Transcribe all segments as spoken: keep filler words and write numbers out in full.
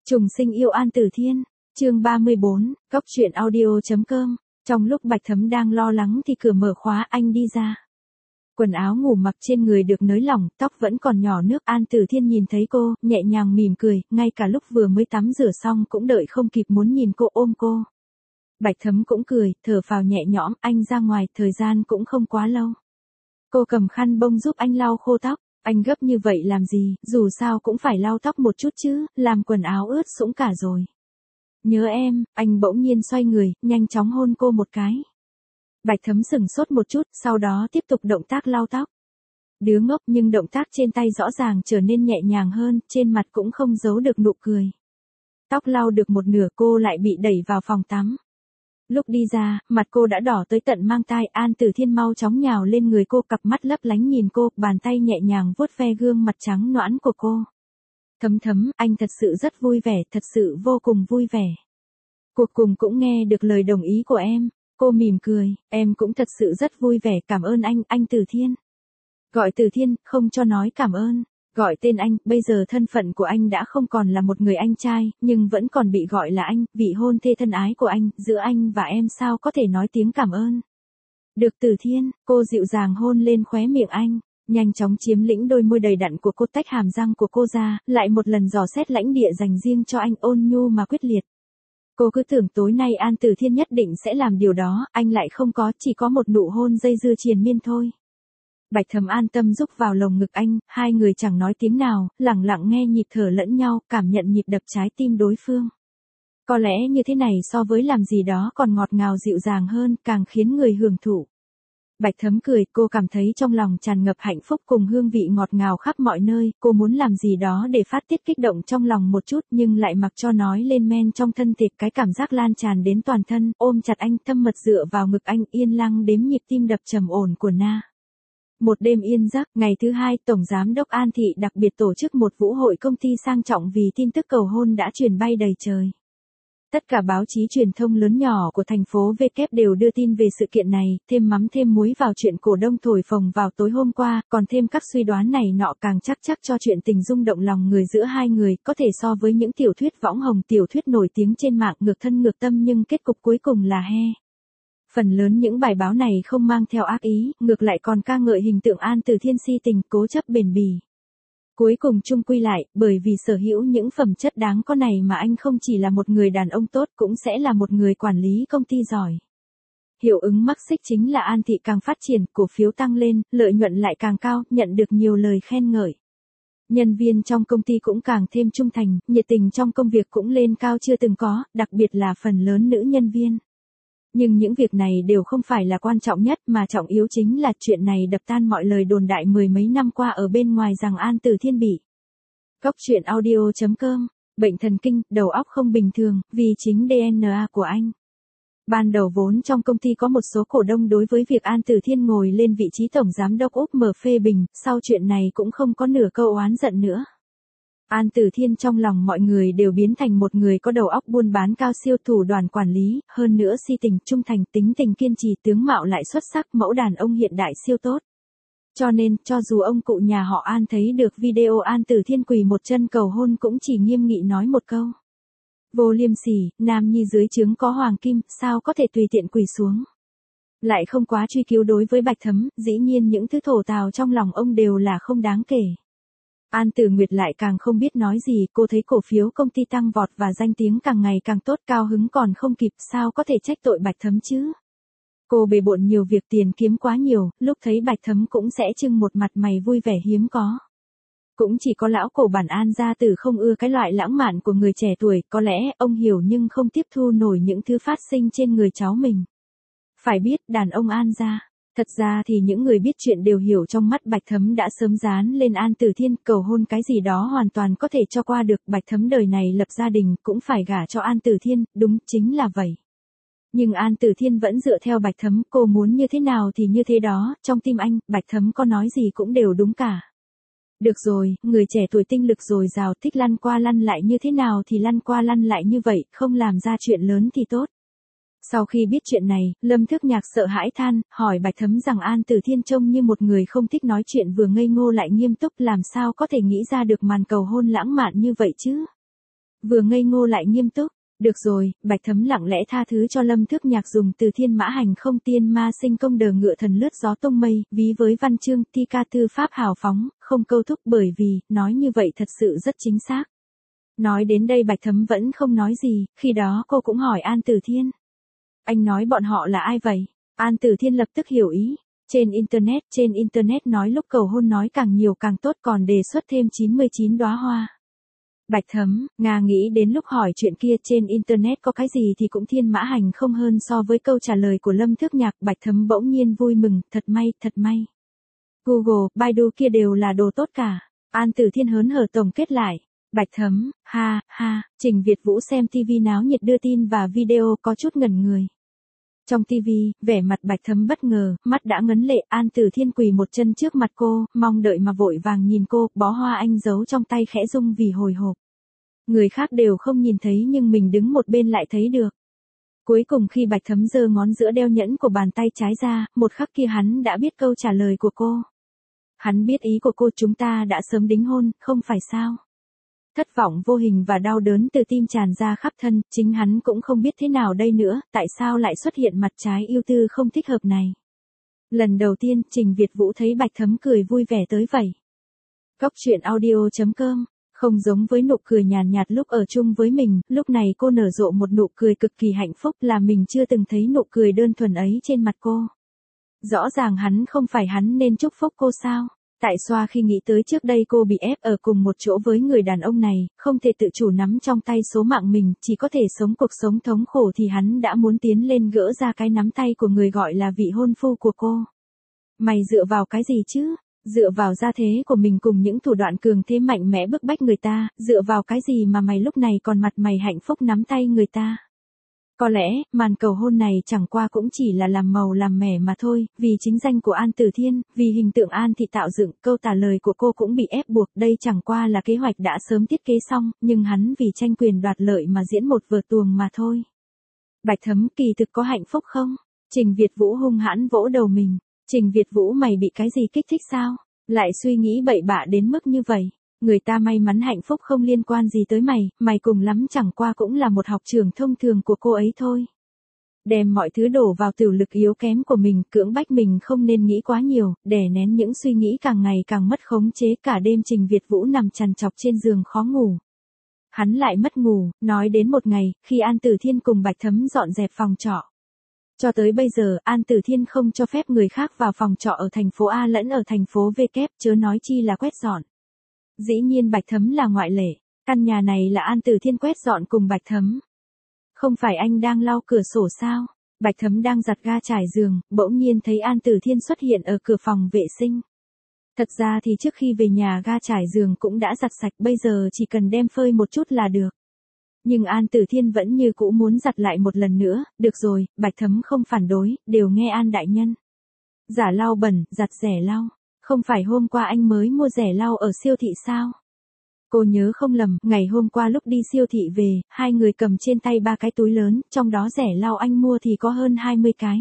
Trùng sinh yêu An Tử Thiên, chương ba mươi bốn, góc truyện audio.com. Trong lúc Bạch Thấm đang lo lắng thì cửa mở khóa, anh đi ra. Quần áo ngủ mặc trên người được nới lỏng, tóc vẫn còn nhỏ nước. An Tử Thiên nhìn thấy cô, nhẹ nhàng mỉm cười, ngay cả lúc vừa mới tắm rửa xong cũng đợi không kịp muốn nhìn cô ôm cô. Bạch Thấm cũng cười, thở phào nhẹ nhõm, anh ra ngoài, thời gian cũng không quá lâu. Cô cầm khăn bông giúp anh lau khô tóc. Anh gấp như vậy làm gì, dù sao cũng phải lau tóc một chút chứ, làm quần áo ướt sũng cả rồi. Nhớ em, anh bỗng nhiên xoay người, nhanh chóng hôn cô một cái. Bạch Thấm sửng sốt một chút, sau đó tiếp tục động tác lau tóc. Đứa ngốc, nhưng động tác trên tay rõ ràng trở nên nhẹ nhàng hơn, trên mặt cũng không giấu được nụ cười. Tóc lau được một nửa cô lại bị đẩy vào phòng tắm. Lúc đi ra, mặt cô đã đỏ tới tận mang tai. An Tử Thiên mau chóng nhào lên người cô, cặp mắt lấp lánh nhìn cô, bàn tay nhẹ nhàng vuốt ve gương mặt trắng nõn của cô. Thấm Thấm, anh thật sự rất vui vẻ, thật sự vô cùng vui vẻ. Cuối cùng cũng nghe được lời đồng ý của em. Cô mỉm cười, em cũng thật sự rất vui vẻ, cảm ơn anh, anh Tử Thiên. Gọi Tử Thiên, không cho nói cảm ơn. Gọi tên anh, bây giờ thân phận của anh đã không còn là một người anh trai, nhưng vẫn còn bị gọi là anh, vị hôn thê thân ái của anh, giữa anh và em sao có thể nói tiếng cảm ơn. Được Tử Thiên, cô dịu dàng hôn lên khóe miệng anh, nhanh chóng chiếm lĩnh đôi môi đầy đặn của cô, tách hàm răng của cô ra, lại một lần dò xét lãnh địa dành riêng cho anh, ôn nhu mà quyết liệt. Cô cứ tưởng tối nay An Tử Thiên nhất định sẽ làm điều đó, anh lại không có, chỉ có một nụ hôn dây dưa triền miên thôi. Bạch Thấm an tâm rúc vào lồng ngực anh, hai người chẳng nói tiếng nào, lặng lặng nghe nhịp thở lẫn nhau, cảm nhận nhịp đập trái tim đối phương. Có lẽ như thế này so với làm gì đó còn ngọt ngào dịu dàng hơn, càng khiến người hưởng thụ. Bạch Thấm cười, cô cảm thấy trong lòng tràn ngập hạnh phúc cùng hương vị ngọt ngào khắp mọi nơi, cô muốn làm gì đó để phát tiết kích động trong lòng một chút nhưng lại mặc cho nói lên men trong thân thịt, cái cảm giác lan tràn đến toàn thân, ôm chặt anh, thâm mật dựa vào ngực anh, yên lặng đếm nhịp tim đập trầm ổn của Na. Một đêm yên giấc, ngày thứ hai, Tổng Giám đốc An Thị đặc biệt tổ chức một vũ hội công ty sang trọng vì tin tức cầu hôn đã truyền bay đầy trời. Tất cả báo chí truyền thông lớn nhỏ của thành phố V K đều đưa tin về sự kiện này, thêm mắm thêm muối vào chuyện cổ đông thổi phồng vào tối hôm qua, còn thêm các suy đoán này nọ càng chắc chắc cho chuyện tình rung động lòng người giữa hai người, có thể so với những tiểu thuyết võng hồng, tiểu thuyết nổi tiếng trên mạng, ngược thân ngược tâm nhưng kết cục cuối cùng là he. Phần lớn những bài báo này không mang theo ác ý, ngược lại còn ca ngợi hình tượng An Tử Thiên si tình, cố chấp bền bỉ. Cuối cùng chung quy lại, bởi vì sở hữu những phẩm chất đáng có này mà anh không chỉ là một người đàn ông tốt cũng sẽ là một người quản lý công ty giỏi. Hiệu ứng mắc xích chính là An Thị càng phát triển, cổ phiếu tăng lên, lợi nhuận lại càng cao, nhận được nhiều lời khen ngợi. Nhân viên trong công ty cũng càng thêm trung thành, nhiệt tình trong công việc cũng lên cao chưa từng có, đặc biệt là phần lớn nữ nhân viên. Nhưng những việc này đều không phải là quan trọng nhất mà trọng yếu chính là chuyện này đập tan mọi lời đồn đại mười mấy năm qua ở bên ngoài rằng An Tử Thiên bị. Góc truyện audio.com, bệnh thần kinh, đầu óc không bình thường, vì chính đê en a của anh. Ban đầu vốn trong công ty có một số cổ đông đối với việc An Tử Thiên ngồi lên vị trí tổng giám đốc úp mở phê bình, sau chuyện này cũng không có nửa câu oán giận nữa. An Tử Thiên trong lòng mọi người đều biến thành một người có đầu óc buôn bán cao siêu, thủ đoạn quản lý, hơn nữa si tình, trung thành, tính tình kiên trì, tướng mạo lại xuất sắc, mẫu đàn ông hiện đại siêu tốt. Cho nên, cho dù ông cụ nhà họ An thấy được video An Tử Thiên quỳ một chân cầu hôn cũng chỉ nghiêm nghị nói một câu. Vô liêm sỉ, nam nhi dưới trướng có hoàng kim, sao có thể tùy tiện quỳ xuống. Lại không quá truy cứu đối với Bạch Thấm, dĩ nhiên những thứ thổ tào trong lòng ông đều là không đáng kể. An Tử Nguyệt lại càng không biết nói gì, cô thấy cổ phiếu công ty tăng vọt và danh tiếng càng ngày càng tốt, cao hứng còn không kịp, sao có thể trách tội Bạch Thấm chứ. Cô bề bộn nhiều việc, tiền kiếm quá nhiều, lúc thấy Bạch Thấm cũng sẽ trưng một mặt mày vui vẻ hiếm có. Cũng chỉ có lão cổ bản An gia tử không ưa cái loại lãng mạn của người trẻ tuổi, có lẽ ông hiểu nhưng không tiếp thu nổi những thứ phát sinh trên người cháu mình. Phải biết, đàn ông An gia. Thật ra thì những người biết chuyện đều hiểu trong mắt Bạch Thấm đã sớm dán lên An Tử Thiên, cầu hôn cái gì đó hoàn toàn có thể cho qua được, Bạch Thấm đời này lập gia đình cũng phải gả cho An Tử Thiên, đúng chính là vậy. Nhưng An Tử Thiên vẫn dựa theo Bạch Thấm, cô muốn như thế nào thì như thế đó, trong tim anh, Bạch Thấm có nói gì cũng đều đúng cả. Được rồi, người trẻ tuổi tinh lực dồi dào, thích lăn qua lăn lại như thế nào thì lăn qua lăn lại như vậy, không làm ra chuyện lớn thì tốt. Sau khi biết chuyện này, Lâm Thước Nhạc sợ hãi than, hỏi Bạch Thấm rằng An Tử Thiên trông như một người không thích nói chuyện, vừa ngây ngô lại nghiêm túc, làm sao có thể nghĩ ra được màn cầu hôn lãng mạn như vậy chứ? vừa ngây ngô lại nghiêm túc. Được rồi, Bạch Thấm lặng lẽ tha thứ cho Lâm Thước Nhạc dùng từ thiên mã hành không tiên ma sinh công đờ ngựa thần lướt gió tung mây, ví với văn chương, thi ca thư pháp hào phóng, không câu thúc bởi vì, nói như vậy thật sự rất chính xác. Nói đến đây Bạch Thấm vẫn không nói gì, khi đó cô cũng hỏi An Tử Thiên. Anh nói bọn họ là ai vậy? An Tử Thiên lập tức hiểu ý. Trên Internet, trên Internet nói lúc cầu hôn nói càng nhiều càng tốt còn đề xuất thêm chín mươi chín đóa hoa. Bạch Thấm, Nga nghĩ đến lúc hỏi chuyện kia trên Internet có cái gì thì cũng thiên mã hành không hơn so với câu trả lời của Lâm Thước Nhạc. Bạch Thấm bỗng nhiên vui mừng, thật may, thật may. Google, Baidu kia đều là đồ tốt cả. An Tử Thiên hớn hở tổng kết lại. Bạch Thấm, ha, ha, Trình Việt Vũ xem ti vi náo nhiệt đưa tin và video có chút ngẩn người. Trong ti vi, vẻ mặt Bạch Thấm bất ngờ, mắt đã ngấn lệ, An Tử Thiên quỳ một chân trước mặt cô, mong đợi mà vội vàng nhìn cô, bó hoa anh giấu trong tay khẽ rung vì hồi hộp. Người khác đều không nhìn thấy nhưng mình đứng một bên lại thấy được. Cuối cùng khi Bạch Thấm giơ ngón giữa đeo nhẫn của bàn tay trái ra, một khắc kia hắn đã biết câu trả lời của cô. Hắn biết ý của cô, chúng ta đã sớm đính hôn, không phải sao? Thất vọng vô hình và đau đớn từ tim tràn ra khắp thân, chính hắn cũng không biết thế nào đây nữa, tại sao lại xuất hiện mặt trái ưu tư không thích hợp này. Lần đầu tiên, Trình Việt Vũ thấy Bạch Thấm cười vui vẻ tới vậy. Góc truyện audio chấm com, không giống với nụ cười nhàn nhạt lúc ở chung với mình, lúc này cô nở rộ một nụ cười cực kỳ hạnh phúc là mình chưa từng thấy nụ cười đơn thuần ấy trên mặt cô. Rõ ràng hắn không phải hắn nên chúc phúc cô sao? Tại xoa khi nghĩ tới trước đây cô bị ép ở cùng một chỗ với người đàn ông này, không thể tự chủ nắm trong tay số mạng mình, chỉ có thể sống cuộc sống thống khổ thì hắn đã muốn tiến lên gỡ ra cái nắm tay của người gọi là vị hôn phu của cô. Mày dựa vào cái gì chứ? Dựa vào gia thế của mình cùng những thủ đoạn cường thế mạnh mẽ bức bách người ta, dựa vào cái gì mà mày lúc này còn mặt mày hạnh phúc nắm tay người ta? Có lẽ, màn cầu hôn này chẳng qua cũng chỉ là làm màu làm mẻ mà thôi, vì chính danh của An Tử Thiên, vì hình tượng An Thị tạo dựng, câu tả lời của cô cũng bị ép buộc, đây chẳng qua là kế hoạch đã sớm thiết kế xong, nhưng hắn vì tranh quyền đoạt lợi mà diễn một vở tuồng mà thôi. Bạch Thấm, kỳ thực có hạnh phúc không? Trình Việt Vũ hung hãn vỗ đầu mình. Trình Việt Vũ, mày bị cái gì kích thích sao? Lại suy nghĩ bậy bạ đến mức như vậy. Người ta may mắn hạnh phúc không liên quan gì tới mày, mày cùng lắm chẳng qua cũng là một học trưởng thông thường của cô ấy thôi. Đem mọi thứ đổ vào tử lực yếu kém của mình, cưỡng bách mình không nên nghĩ quá nhiều, đè nén những suy nghĩ càng ngày càng mất khống chế. Cả đêm Trình Việt Vũ nằm trằn trọc trên giường khó ngủ. Hắn lại mất ngủ, nói đến một ngày, khi An Tử Thiên cùng Bạch Thấm dọn dẹp phòng trọ. Cho tới bây giờ, An Tử Thiên không cho phép người khác vào phòng trọ ở thành phố A lẫn ở thành phố V kép, chớ nói chi là quét dọn. Dĩ nhiên Bạch Thấm là ngoại lệ, căn nhà này là An Tử Thiên quét dọn cùng Bạch Thấm. Không phải anh đang lau cửa sổ sao? Bạch Thấm đang giặt ga trải giường, bỗng nhiên thấy An Tử Thiên xuất hiện ở cửa phòng vệ sinh. Thật ra thì trước khi về nhà ga trải giường cũng đã giặt sạch, bây giờ chỉ cần đem phơi một chút là được. Nhưng An Tử Thiên vẫn như cũ muốn giặt lại một lần nữa, được rồi, Bạch Thấm không phản đối, đều nghe An đại nhân. Giả lau bẩn, giặt rẻ lau. Không phải hôm qua anh mới mua rẻ lau ở siêu thị sao? Cô nhớ không lầm, ngày hôm qua lúc đi siêu thị về, hai người cầm trên tay ba cái túi lớn, trong đó rẻ lau anh mua thì có hơn hai mươi cái.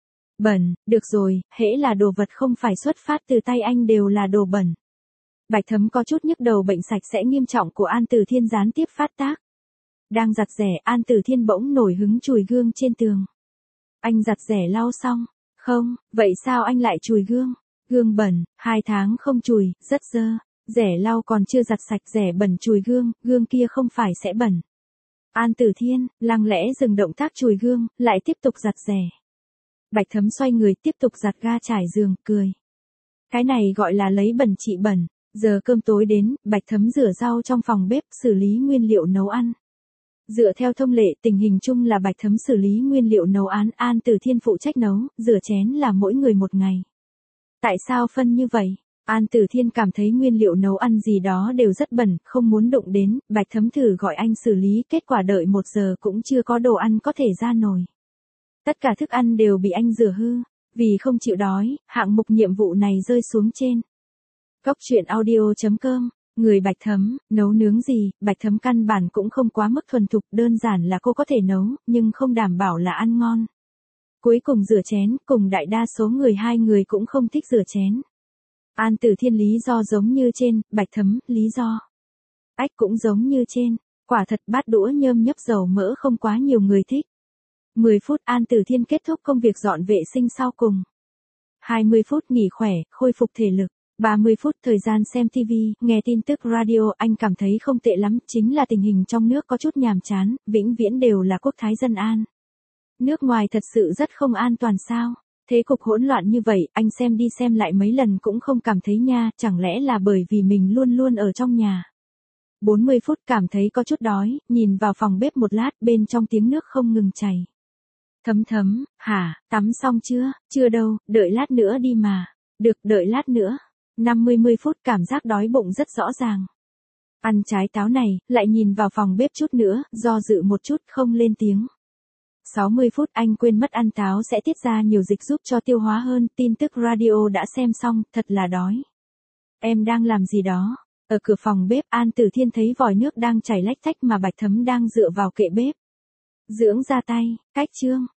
Bẩn, được rồi, hễ là đồ vật không phải xuất phát từ tay anh đều là đồ bẩn. Bạch Thấm có chút nhức đầu, bệnh sạch sẽ nghiêm trọng của An Tử Thiên gián tiếp phát tác. Đang giặt rẻ, An Tử Thiên bỗng nổi hứng chùi gương trên tường. Anh giặt rẻ lau xong? Không, vậy sao anh lại chùi gương? Gương bẩn, hai tháng không chùi, rất dơ. Rẻ lau còn chưa giặt sạch, rẻ bẩn chùi gương, gương kia không phải sẽ bẩn. An Tử Thiên, lặng lẽ dừng động tác chùi gương, lại tiếp tục giặt rẻ. Bạch Thấm xoay người tiếp tục giặt ga trải giường, cười. Cái này gọi là lấy bẩn trị bẩn. Giờ cơm tối đến, Bạch Thấm rửa rau trong phòng bếp, xử lý nguyên liệu nấu ăn. Dựa theo thông lệ, tình hình chung là Bạch Thấm xử lý nguyên liệu nấu ăn, An Tử Thiên phụ trách nấu, rửa chén là mỗi người một ngày. Tại sao phân như vậy? An Tử Thiên cảm thấy nguyên liệu nấu ăn gì đó đều rất bẩn, không muốn đụng đến, Bạch Thấm thử gọi anh xử lý, kết quả đợi một giờ cũng chưa có đồ ăn có thể ra nồi. Tất cả thức ăn đều bị anh rửa hư, vì không chịu đói, hạng mục nhiệm vụ này rơi xuống trên. Góc truyện audio chấm com, người Bạch Thấm, nấu nướng gì, Bạch Thấm căn bản cũng không quá mức thuần thục, đơn giản là cô có thể nấu, nhưng không đảm bảo là ăn ngon. Cuối cùng rửa chén, cùng đại đa số người hai người cũng không thích rửa chén. An Tử Thiên lý do giống như trên, Bạch Thấm, lý do. Ách cũng giống như trên. Quả thật bát đũa nhơm nhấp dầu mỡ không quá nhiều người thích. mười phút An Tử Thiên kết thúc công việc dọn vệ sinh sau cùng. hai mươi phút nghỉ khỏe, khôi phục thể lực. ba mươi phút thời gian xem ti vi, nghe tin tức radio, anh cảm thấy không tệ lắm, chính là tình hình trong nước có chút nhàm chán, vĩnh viễn đều là quốc thái dân an. Nước ngoài thật sự rất không an toàn sao? Thế cục hỗn loạn như vậy, anh xem đi xem lại mấy lần cũng không cảm thấy nha, chẳng lẽ là bởi vì mình luôn luôn ở trong nhà. bốn mươi phút cảm thấy có chút đói, nhìn vào phòng bếp một lát, bên trong tiếng nước không ngừng chảy. Thấm thấm, hả, tắm xong chưa? Chưa đâu, đợi lát nữa đi mà. Được, đợi lát nữa. năm mươi mười phút cảm giác đói bụng rất rõ ràng. Ăn trái táo này, lại nhìn vào phòng bếp chút nữa, do dự một chút không lên tiếng. sáu mươi phút anh quên mất ăn táo sẽ tiết ra nhiều dịch giúp cho tiêu hóa hơn, tin tức radio đã xem xong, thật là đói. Em đang làm gì đó? Ở cửa phòng bếp An Tử Thiên thấy vòi nước đang chảy lách tách mà Bạch Thấm đang dựa vào kệ bếp. Dưỡng da tay, cách chương.